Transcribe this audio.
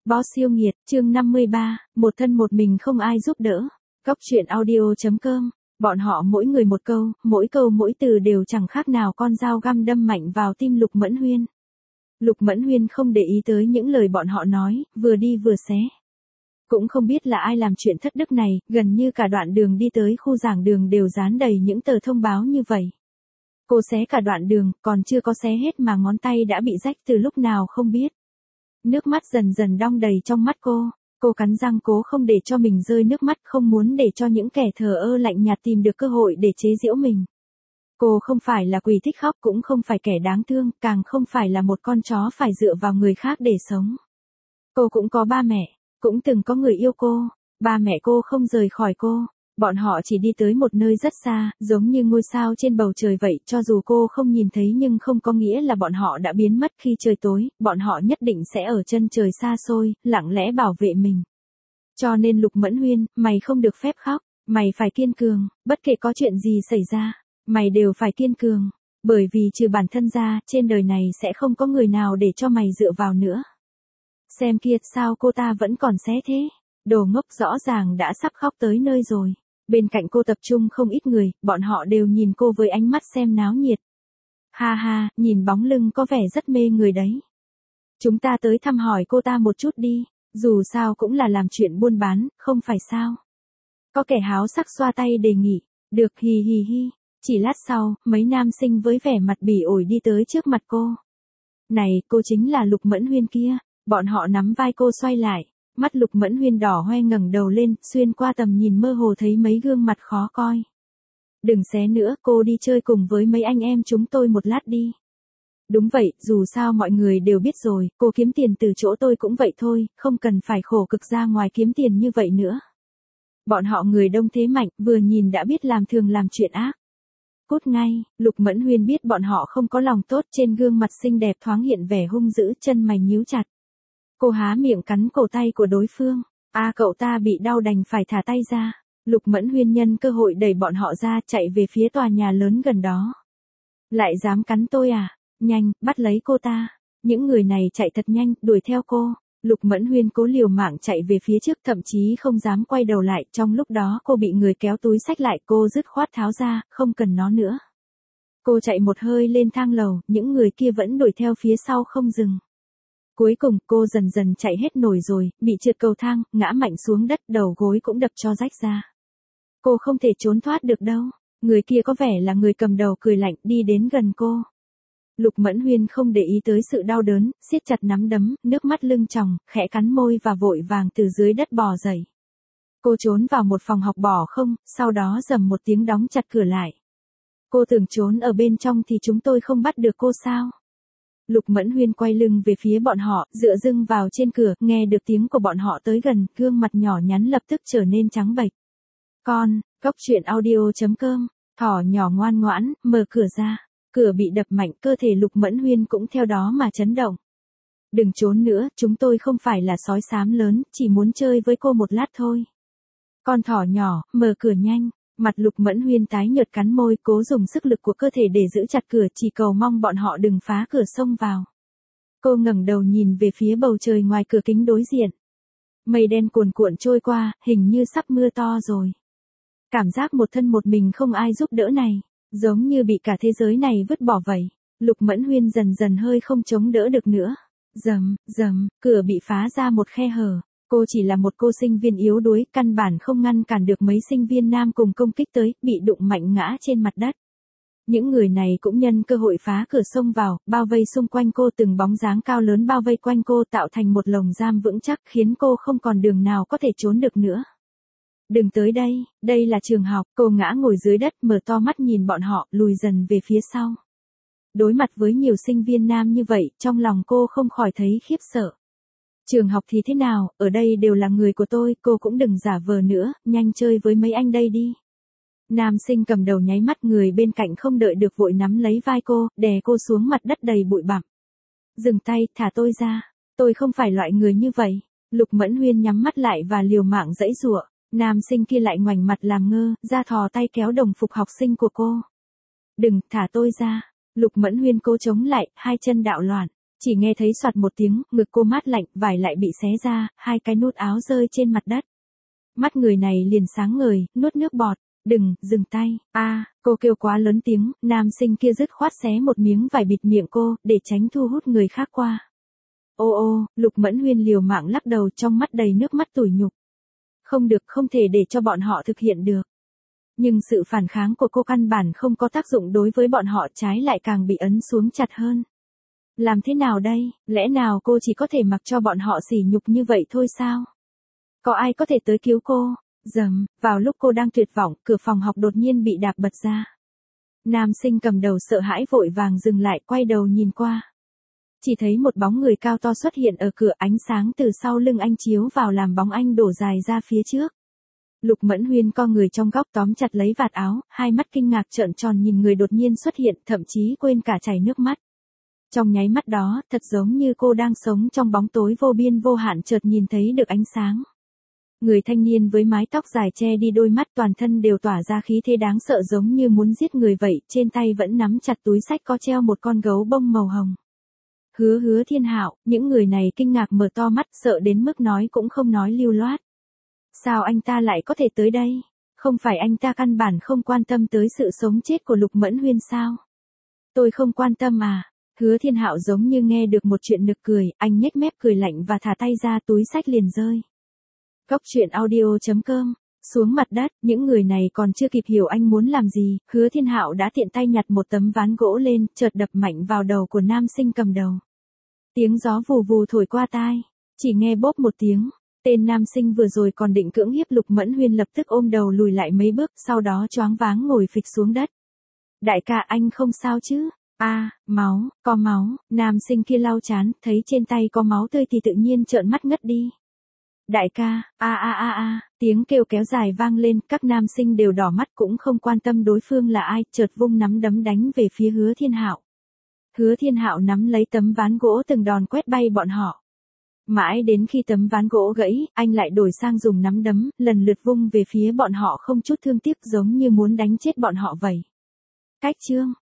Boss yêu nghiệt, chương 53, một thân một mình không ai giúp đỡ. Góc truyện audio.com. Bọn họ mỗi người một câu, mỗi từ đều chẳng khác nào con dao găm đâm mạnh vào tim Lục Mẫn Huyên. Lục Mẫn Huyên không để ý tới những lời bọn họ nói, vừa đi vừa xé. Cũng không biết là ai làm chuyện thất đức này, gần như cả đoạn đường đi tới khu giảng đường đều dán đầy những tờ thông báo như vậy. Cô xé cả đoạn đường, còn chưa có xé hết mà ngón tay đã bị rách từ lúc nào không biết. Nước mắt dần dần đong đầy trong mắt cô cắn răng cố không để cho mình rơi nước mắt, không muốn để cho những kẻ thờ ơ lạnh nhạt tìm được cơ hội để chế giễu mình. Cô không phải là quỷ thích khóc, cũng không phải kẻ đáng thương, càng không phải là một con chó phải dựa vào người khác để sống. Cô cũng có ba mẹ, cũng từng có người yêu cô, ba mẹ cô không rời khỏi cô. Bọn họ chỉ đi tới một nơi rất xa, giống như ngôi sao trên bầu trời vậy, cho dù cô không nhìn thấy nhưng không có nghĩa là bọn họ đã biến mất khi trời tối, bọn họ nhất định sẽ ở chân trời xa xôi, lặng lẽ bảo vệ mình. Cho nên Lục Mẫn Huyên, mày không được phép khóc, mày phải kiên cường, bất kể có chuyện gì xảy ra, mày đều phải kiên cường, bởi vì trừ bản thân ra, trên đời này sẽ không có người nào để cho mày dựa vào nữa. Xem kia, sao cô ta vẫn còn xé thế? Đồ ngốc, rõ ràng đã sắp khóc tới nơi rồi. Bên cạnh cô tập trung không ít người, bọn họ đều nhìn cô với ánh mắt xem náo nhiệt. Ha ha, nhìn bóng lưng có vẻ rất mê người đấy. Chúng ta tới thăm hỏi cô ta một chút đi, dù sao cũng là làm chuyện buôn bán, không phải sao? Có kẻ háo sắc xoa tay đề nghị, được, hì hì hi. Chỉ lát sau, mấy nam sinh với vẻ mặt bỉ ổi đi tới trước mặt cô. Này, cô chính là Lục Mẫn Huyên kia. Bọn họ nắm vai cô xoay lại. Mắt Lục Mẫn Huyên đỏ hoe ngẩng đầu lên, xuyên qua tầm nhìn mơ hồ thấy mấy gương mặt khó coi. Đừng xé nữa, cô đi chơi cùng với mấy anh em chúng tôi một lát đi. Đúng vậy, dù sao mọi người đều biết rồi, cô kiếm tiền từ chỗ tôi cũng vậy thôi, không cần phải khổ cực ra ngoài kiếm tiền như vậy nữa. Bọn họ người đông thế mạnh, vừa nhìn đã biết làm thường làm chuyện ác. Cút ngay, Lục Mẫn Huyên biết bọn họ không có lòng tốt, trên gương mặt xinh đẹp thoáng hiện vẻ hung dữ, chân mày nhíu chặt. Cô há miệng cắn cổ tay của đối phương. Cậu ta bị đau đành phải thả tay ra. Lục Mẫn Huyên nhân cơ hội đẩy bọn họ ra, chạy về phía tòa nhà lớn gần đó. Lại dám cắn tôi à? Nhanh, bắt lấy cô ta. Những người này chạy thật nhanh, đuổi theo cô. Lục Mẫn Huyên cố liều mạng chạy về phía trước, thậm chí không dám quay đầu lại. Trong lúc đó cô bị người kéo túi xách lại, cô dứt khoát tháo ra, không cần nó nữa. Cô chạy một hơi lên thang lầu, những người kia vẫn đuổi theo phía sau không dừng. Cuối cùng, cô dần dần chạy hết nổi rồi, bị trượt cầu thang, ngã mạnh xuống đất, đầu gối cũng đập cho rách ra. Cô không thể trốn thoát được đâu. Người kia có vẻ là người cầm đầu, cười lạnh, đi đến gần cô. Lục Mẫn Huyên không để ý tới sự đau đớn, siết chặt nắm đấm, nước mắt lưng tròng, khẽ cắn môi và vội vàng từ dưới đất bò dậy. Cô trốn vào một phòng học bỏ không, sau đó rầm một tiếng đóng chặt cửa lại. Cô tưởng trốn ở bên trong thì chúng tôi không bắt được cô sao? Lục Mẫn Huyên quay lưng về phía bọn họ, dựa lưng vào trên cửa, nghe được tiếng của bọn họ tới gần, gương mặt nhỏ nhắn lập tức trở nên trắng bệch. Góc truyện audio.com, thỏ nhỏ ngoan ngoãn, mở cửa ra. Cửa bị đập mạnh, cơ thể Lục Mẫn Huyên cũng theo đó mà chấn động. Đừng trốn nữa, chúng tôi không phải là sói xám lớn, chỉ muốn chơi với cô một lát thôi. Con thỏ nhỏ, mở cửa nhanh. Mặt Lục Mẫn Huyên tái nhợt cắn môi, cố dùng sức lực của cơ thể để giữ chặt cửa, chỉ cầu mong bọn họ đừng phá cửa xông vào. Cô ngẩng đầu nhìn về phía bầu trời ngoài cửa kính đối diện. Mây đen cuồn cuộn trôi qua, hình như sắp mưa to rồi. Cảm giác một thân một mình không ai giúp đỡ này, giống như bị cả thế giới này vứt bỏ vậy. Lục Mẫn Huyên dần dần hơi không chống đỡ được nữa. Rầm, cửa bị phá ra một khe hở. Cô chỉ là một cô sinh viên yếu đuối, căn bản không ngăn cản được mấy sinh viên nam cùng công kích tới, bị đụng mạnh ngã trên mặt đất. Những người này cũng nhân cơ hội phá cửa xông vào, bao vây xung quanh cô, từng bóng dáng cao lớn bao vây quanh cô, tạo thành một lồng giam vững chắc, khiến cô không còn đường nào có thể trốn được nữa. Đừng tới đây, đây là trường học. Cô ngã ngồi dưới đất, mở to mắt nhìn bọn họ, lùi dần về phía sau. Đối mặt với nhiều sinh viên nam như vậy, trong lòng cô không khỏi thấy khiếp sợ. Trường học thì thế nào, ở đây đều là người của tôi, cô cũng đừng giả vờ nữa, nhanh chơi với mấy anh đây đi. Nam sinh cầm đầu nháy mắt, người bên cạnh không đợi được vội nắm lấy vai cô, đè cô xuống mặt đất đầy bụi bặm. Dừng tay, thả tôi ra, tôi không phải loại người như vậy. Lục Mẫn Huyên nhắm mắt lại và liều mạng giãy giụa. Nam sinh kia lại ngoảnh mặt làm ngơ, ra thò tay kéo đồng phục học sinh của cô. Đừng, thả tôi ra. Lục Mẫn Huyên cố chống lại, hai chân đạo loạn. Chỉ nghe thấy soạt một tiếng, ngực cô mát lạnh, vải lại bị xé ra, hai cái nút áo rơi trên mặt đất. Mắt người này liền sáng ngời, nuốt nước bọt. Đừng, dừng tay, cô kêu quá lớn tiếng, nam sinh kia dứt khoát xé một miếng vải bịt miệng cô, để tránh thu hút người khác qua. Ô, Lục Mẫn Huyên liều mạng lắc đầu, trong mắt đầy nước mắt tủi nhục. Không được, không thể để cho bọn họ thực hiện được. Nhưng sự phản kháng của cô căn bản không có tác dụng đối với bọn họ, trái lại càng bị ấn xuống chặt hơn. Làm thế nào đây, lẽ nào cô chỉ có thể mặc cho bọn họ sỉ nhục như vậy thôi sao? Có ai có thể tới cứu cô? Dầm, vào lúc cô đang tuyệt vọng, cửa phòng học đột nhiên bị đạp bật ra. Nam sinh cầm đầu sợ hãi vội vàng dừng lại, quay đầu nhìn qua. Chỉ thấy một bóng người cao to xuất hiện ở cửa, ánh sáng từ sau lưng anh chiếu vào làm bóng anh đổ dài ra phía trước. Lục Mẫn Huyên co người trong góc tóm chặt lấy vạt áo, hai mắt kinh ngạc trợn tròn nhìn người đột nhiên xuất hiện, thậm chí quên cả chảy nước mắt. Trong nháy mắt đó, thật giống như cô đang sống trong bóng tối vô biên vô hạn, chợt nhìn thấy được ánh sáng. Người thanh niên với mái tóc dài che đi đôi mắt, toàn thân đều tỏa ra khí thế đáng sợ giống như muốn giết người vậy, trên tay vẫn nắm chặt túi xách có treo một con gấu bông màu hồng. Hứa Thiên Hạo, những người này kinh ngạc mở to mắt, sợ đến mức nói cũng không nói lưu loát. Sao anh ta lại có thể tới đây? Không phải anh ta căn bản không quan tâm tới sự sống chết của Lục Mẫn Huyên sao? Tôi không quan tâm à? Hứa Thiên Hạo giống như nghe được một chuyện nực cười, anh nhếch mép cười lạnh và thả tay ra, túi xách liền rơi. Cốc truyện audio.com. Xuống mặt đất, những người này còn chưa kịp hiểu anh muốn làm gì, Hứa Thiên Hạo đã tiện tay nhặt một tấm ván gỗ lên, chợt đập mạnh vào đầu của nam sinh cầm đầu. Tiếng gió vù vù thổi qua tai, chỉ nghe bốp một tiếng, tên nam sinh vừa rồi còn định cưỡng hiếp Lục Mẫn Huyên lập tức ôm đầu lùi lại mấy bước, sau đó choáng váng ngồi phịch xuống đất. Đại ca, anh không sao chứ? Máu, có máu, nam sinh kia lau chán, thấy trên tay có máu tươi thì tự nhiên trợn mắt ngất đi. Đại ca, tiếng kêu kéo dài vang lên, các nam sinh đều đỏ mắt cũng không quan tâm đối phương là ai, chợt vung nắm đấm đánh về phía Hứa Thiên Hạo. Hứa Thiên Hạo nắm lấy tấm ván gỗ từng đòn quét bay bọn họ. Mãi đến khi tấm ván gỗ gãy, anh lại đổi sang dùng nắm đấm, lần lượt vung về phía bọn họ không chút thương tiếc giống như muốn đánh chết bọn họ vậy. Cách chương